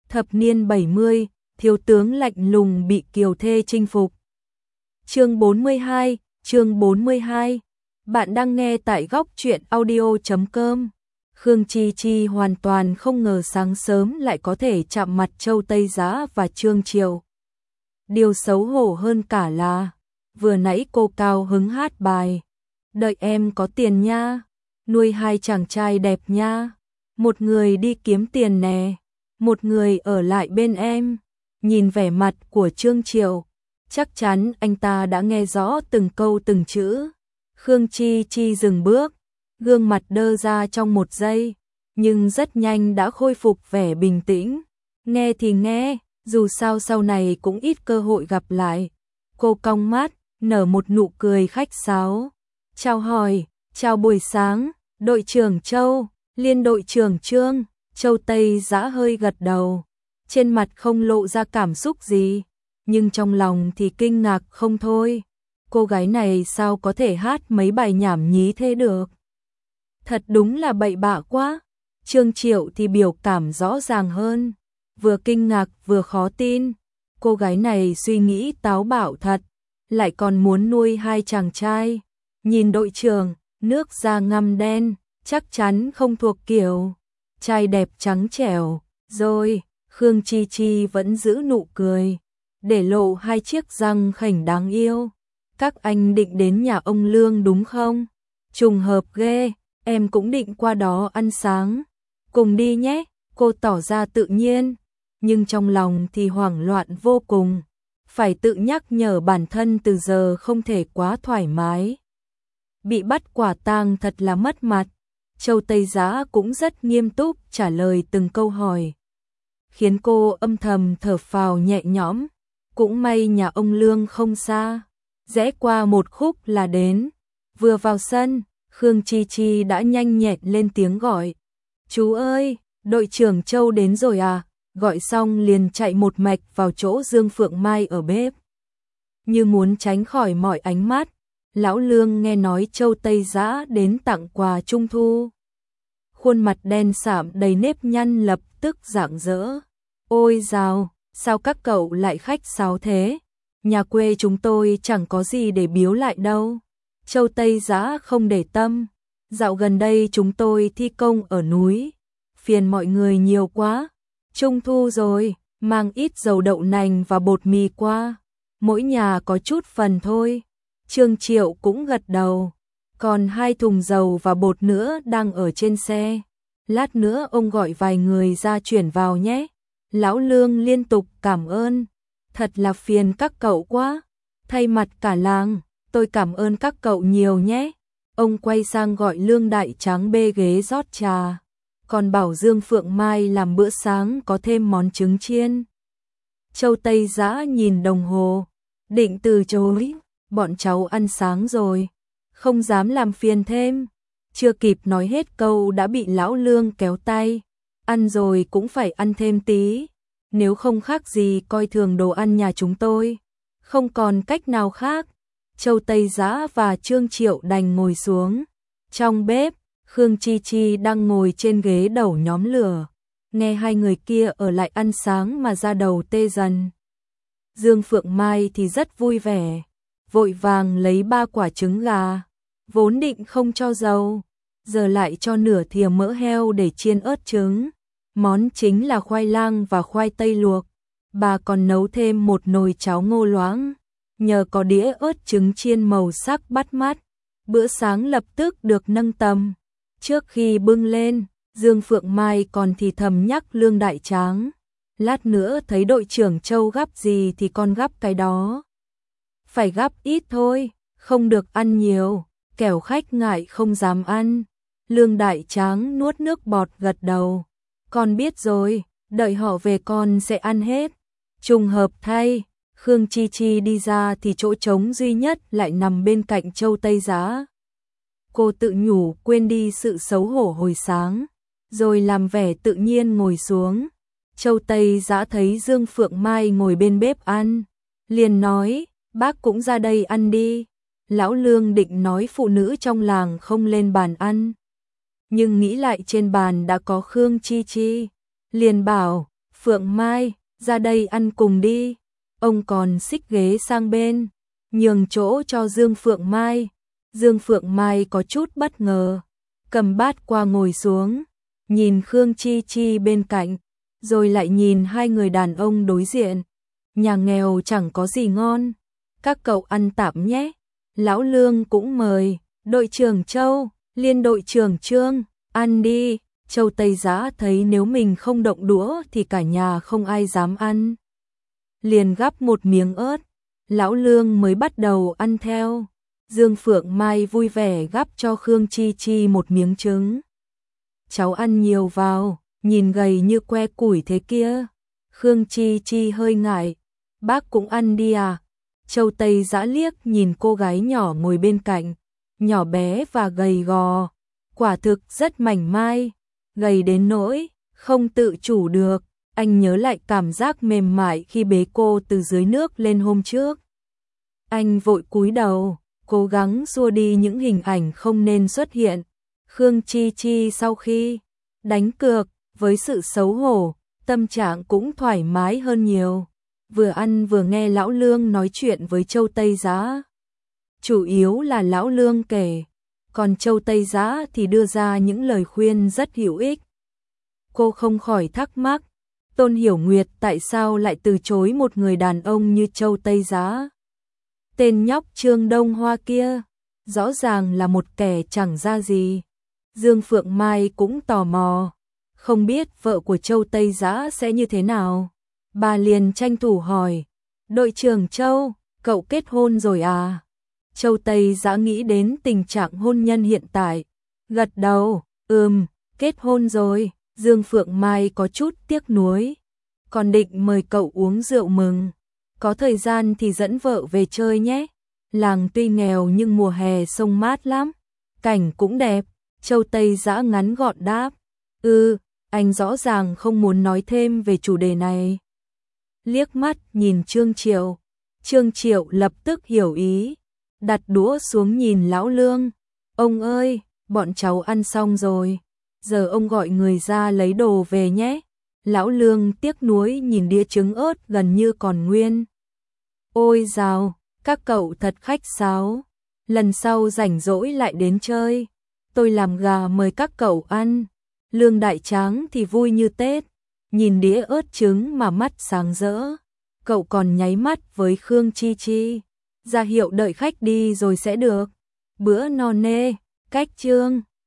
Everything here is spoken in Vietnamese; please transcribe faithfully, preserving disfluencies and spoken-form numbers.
Thập niên bảy mươi, thiếu tướng lạnh lùng bị kiều thê chinh phục. Chương bốn mươi hai, chương bốn mươi hai. Bạn đang nghe tại góc truyện audio chấm com. Khương Chi Chi hoàn toàn không ngờ sáng sớm lại có thể chạm mặt Châu Tây Giá và Trương Triệu. Điều xấu hổ hơn cả là, vừa nãy cô cao hứng hát bài "Đợi em có tiền nha, nuôi hai chàng trai đẹp nha, một người đi kiếm tiền nè, một người ở lại bên em." Nhìn vẻ mặt của Trương Triệu, chắc chắn anh ta đã nghe rõ từng câu từng chữ. Khương Chi Chi dừng bước, gương mặt đơ ra trong một giây, nhưng rất nhanh đã khôi phục vẻ bình tĩnh. Nghe thì nghe, dù sao sau này cũng ít cơ hội gặp lại. Cô cong mắt, nở một nụ cười khách sáo. Chào hỏi, chào buổi sáng, đội trưởng Châu, liên đội trưởng Trương. Châu Tây Giã hơi gật đầu, trên mặt không lộ ra cảm xúc gì, nhưng trong lòng thì kinh ngạc không thôi. Cô gái này sao có thể hát mấy bài nhảm nhí thế được? Thật đúng là bậy bạ quá. Trương Triệu thì biểu cảm rõ ràng hơn, vừa kinh ngạc vừa khó tin. Cô gái này suy nghĩ táo bạo thật, lại còn muốn nuôi hai chàng trai. Nhìn đội trưởng, nước da ngăm đen, chắc chắn không thuộc kiểu trai đẹp trắng trẻo. Rồi, Khương Chi Chi vẫn giữ nụ cười, để lộ hai chiếc răng khểnh đáng yêu. Các anh định đến nhà ông Lương đúng không? Trùng hợp ghê, em cũng định qua đó ăn sáng. Cùng đi nhé, cô tỏ ra tự nhiên, nhưng trong lòng thì hoảng loạn vô cùng. Phải tự nhắc nhở bản thân từ giờ không thể quá thoải mái. Bị bắt quả tang thật là mất mặt. Châu Tây Giá cũng rất nghiêm túc trả lời từng câu hỏi, khiến cô âm thầm thở phào nhẹ nhõm. Cũng may nhà ông Lương không xa, rẽ qua một khúc là đến. Vừa vào sân, Khương Chi Chi đã nhanh nhẹn lên tiếng gọi. "Chú ơi, đội trưởng Châu đến rồi à?" Gọi xong liền chạy một mạch vào chỗ Dương Phượng Mai ở bếp. Như muốn tránh khỏi mọi ánh mắt, lão Lương nghe nói Châu Tây Giã đến tặng quà trung thu. Khuôn mặt đen sạm đầy nếp nhăn lập tức rạng rỡ. "Ôi dào, sao các cậu lại khách sáo thế? Nhà quê chúng tôi chẳng có gì để biếu lại đâu." Châu Tây Giã không để tâm. "Dạo gần đây chúng tôi thi công ở núi, phiền mọi người nhiều quá. Trung thu rồi, mang ít dầu đậu nành và bột mì qua. Mỗi nhà có chút phần thôi." Trương Triệu cũng gật đầu. "Còn hai thùng dầu và bột nữa đang ở trên xe. Lát nữa ông gọi vài người ra chuyển vào nhé." Lão Lương liên tục cảm ơn. "Thật là phiền các cậu quá. Thay mặt cả làng, tôi cảm ơn các cậu nhiều nhé." Ông quay sang gọi Lương Đại Tráng bê ghế rót trà, còn bảo Dương Phượng Mai làm bữa sáng có thêm món trứng chiên. Châu Tây Giã nhìn đồng hồ, định từ chối. "Bọn cháu ăn sáng rồi, không dám làm phiền thêm." Chưa kịp nói hết câu đã bị lão Lương kéo tay. "Ăn rồi cũng phải ăn thêm tí, nếu không khác gì coi thường đồ ăn nhà chúng tôi." Không còn cách nào khác, Châu Tây Giã và Trương Triệu đành ngồi xuống. Trong bếp, Khương Chi Chi đang ngồi trên ghế đầu nhóm lửa, nghe hai người kia ở lại ăn sáng mà da đầu tê dần. Dương Phượng Mai thì rất vui vẻ, vội vàng lấy ba quả trứng gà, vốn định không cho dầu, giờ lại cho nửa thìa mỡ heo để chiên ớt trứng. Món chính là khoai lang và khoai tây luộc. Bà còn nấu thêm một nồi cháo ngô loãng, nhờ có đĩa ớt trứng chiên màu sắc bắt mắt, bữa sáng lập tức được nâng tầm. Trước khi bưng lên, Dương Phượng Mai còn thì thầm nhắc Lương Đại Tráng, "Lát nữa thấy đội trưởng Châu gắp gì thì con gắp cái đó. Phải gắp ít thôi, không được ăn nhiều, kẻo khách ngại không dám ăn." Lương Đại Tráng nuốt nước bọt gật đầu. "Con biết rồi, đợi họ về con sẽ ăn hết." Trùng hợp thay, Khương Chi Chi đi ra thì chỗ trống duy nhất lại nằm bên cạnh Châu Tây Giã. Cô tự nhủ quên đi sự xấu hổ hồi sáng, rồi làm vẻ tự nhiên ngồi xuống. Châu Tây Giã thấy Dương Phượng Mai ngồi bên bếp ăn, liền nói, "Bác cũng ra đây ăn đi." Lão Lương định nói phụ nữ trong làng không lên bàn ăn, nhưng nghĩ lại trên bàn đã có Khương Chi Chi, liền bảo, Phượng Mai, ra đây ăn cùng đi. Ông còn xích ghế sang bên, nhường chỗ cho Dương Phượng Mai. Dương Phượng Mai có chút bất ngờ, cầm bát qua ngồi xuống, nhìn Khương Chi Chi bên cạnh, rồi lại nhìn hai người đàn ông đối diện. Nhà nghèo chẳng có gì ngon, các cậu ăn tạm nhé. Lão Lương cũng mời, đội trưởng Châu, liên đội trưởng Trương, ăn đi. Châu Tây Giã thấy nếu mình không động đũa thì cả nhà không ai dám ăn. Liền gắp một miếng ớt, Lão Lương mới bắt đầu ăn theo. Dương Phượng Mai vui vẻ gắp cho Khương Chi Chi một miếng trứng. Cháu ăn nhiều vào, nhìn gầy như que củi thế kia. Khương Chi Chi hơi ngại, bác cũng ăn đi à? Châu Tây Giã liếc nhìn cô gái nhỏ ngồi bên cạnh, nhỏ bé và gầy gò, quả thực rất mảnh mai, gầy đến nỗi không tự chủ được. Anh nhớ lại cảm giác mềm mại khi bế cô từ dưới nước lên hôm trước. Anh vội cúi đầu, cố gắng xua đi những hình ảnh không nên xuất hiện. Khương Chi Chi sau khi đánh cược với sự xấu hổ, tâm trạng cũng thoải mái hơn nhiều. Vừa ăn vừa nghe Lão Lương nói chuyện với Châu Tây Giã. Chủ yếu là Lão Lương kể, còn Châu Tây Giã thì đưa ra những lời khuyên rất hữu ích. Cô không khỏi thắc mắc, Tôn Hiểu Nguyệt tại sao lại từ chối một người đàn ông như Châu Tây Giã? Tên nhóc Trương Đông Hoa kia, rõ ràng là một kẻ chẳng ra gì. Dương Phượng Mai cũng tò mò, không biết vợ của Châu Tây Giã sẽ như thế nào. Bà liền tranh thủ hỏi, đội trưởng Châu, cậu kết hôn rồi à? Châu Tây Giã nghĩ đến tình trạng hôn nhân hiện tại, gật đầu, ừm, kết hôn rồi. Dương Phượng Mai có chút tiếc nuối, còn định mời cậu uống rượu mừng. Có thời gian thì dẫn vợ về chơi nhé. Làng tuy nghèo nhưng mùa hè sông mát lắm, cảnh cũng đẹp. Châu Tây Giã ngắn gọn đáp, ừ, anh rõ ràng không muốn nói thêm về chủ đề này. Liếc mắt nhìn Trương Triệu, Trương Triệu lập tức hiểu ý, đặt đũa xuống nhìn Lão Lương. Ông ơi, bọn cháu ăn xong rồi, giờ ông gọi người ra lấy đồ về nhé. Lão Lương tiếc nuối nhìn đĩa trứng ớt gần như còn nguyên. Ôi dào, các cậu thật khách sáo, lần sau rảnh rỗi lại đến chơi, tôi làm gà mời các cậu ăn. Lương Đại Tráng thì vui như Tết, nhìn đĩa ớt trứng mà mắt sáng rỡ. Cậu còn nháy mắt với Khương Chi Chi, ra hiệu đợi khách đi rồi sẽ được. Bữa no nê, cách Trương